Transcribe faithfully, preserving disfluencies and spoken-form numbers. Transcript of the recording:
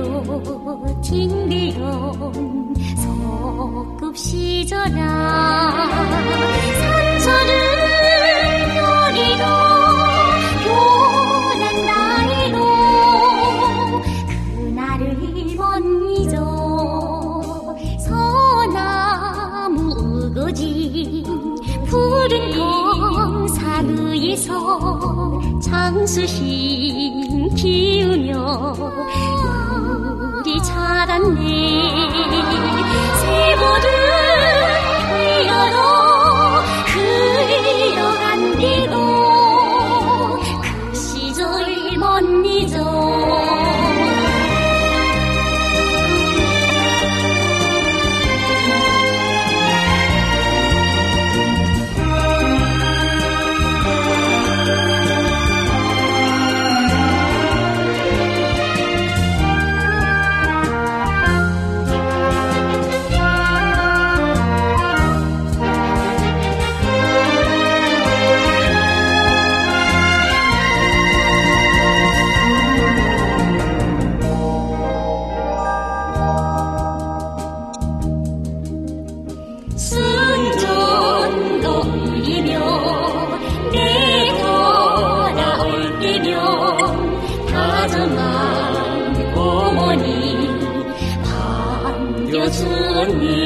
징비로 징비론 소급시절아 산천을 별이로 변한 나이로 그날을 못 잊어 소나무 우거진 푸른 검산 위에서 장수신 기우며 우리 자랐네 세보를 흘러로 흘러간 뒤로 그 시절을 못 잊어 순전도 울리며 내가 나올 때면 다정한 어머니 반겨주었니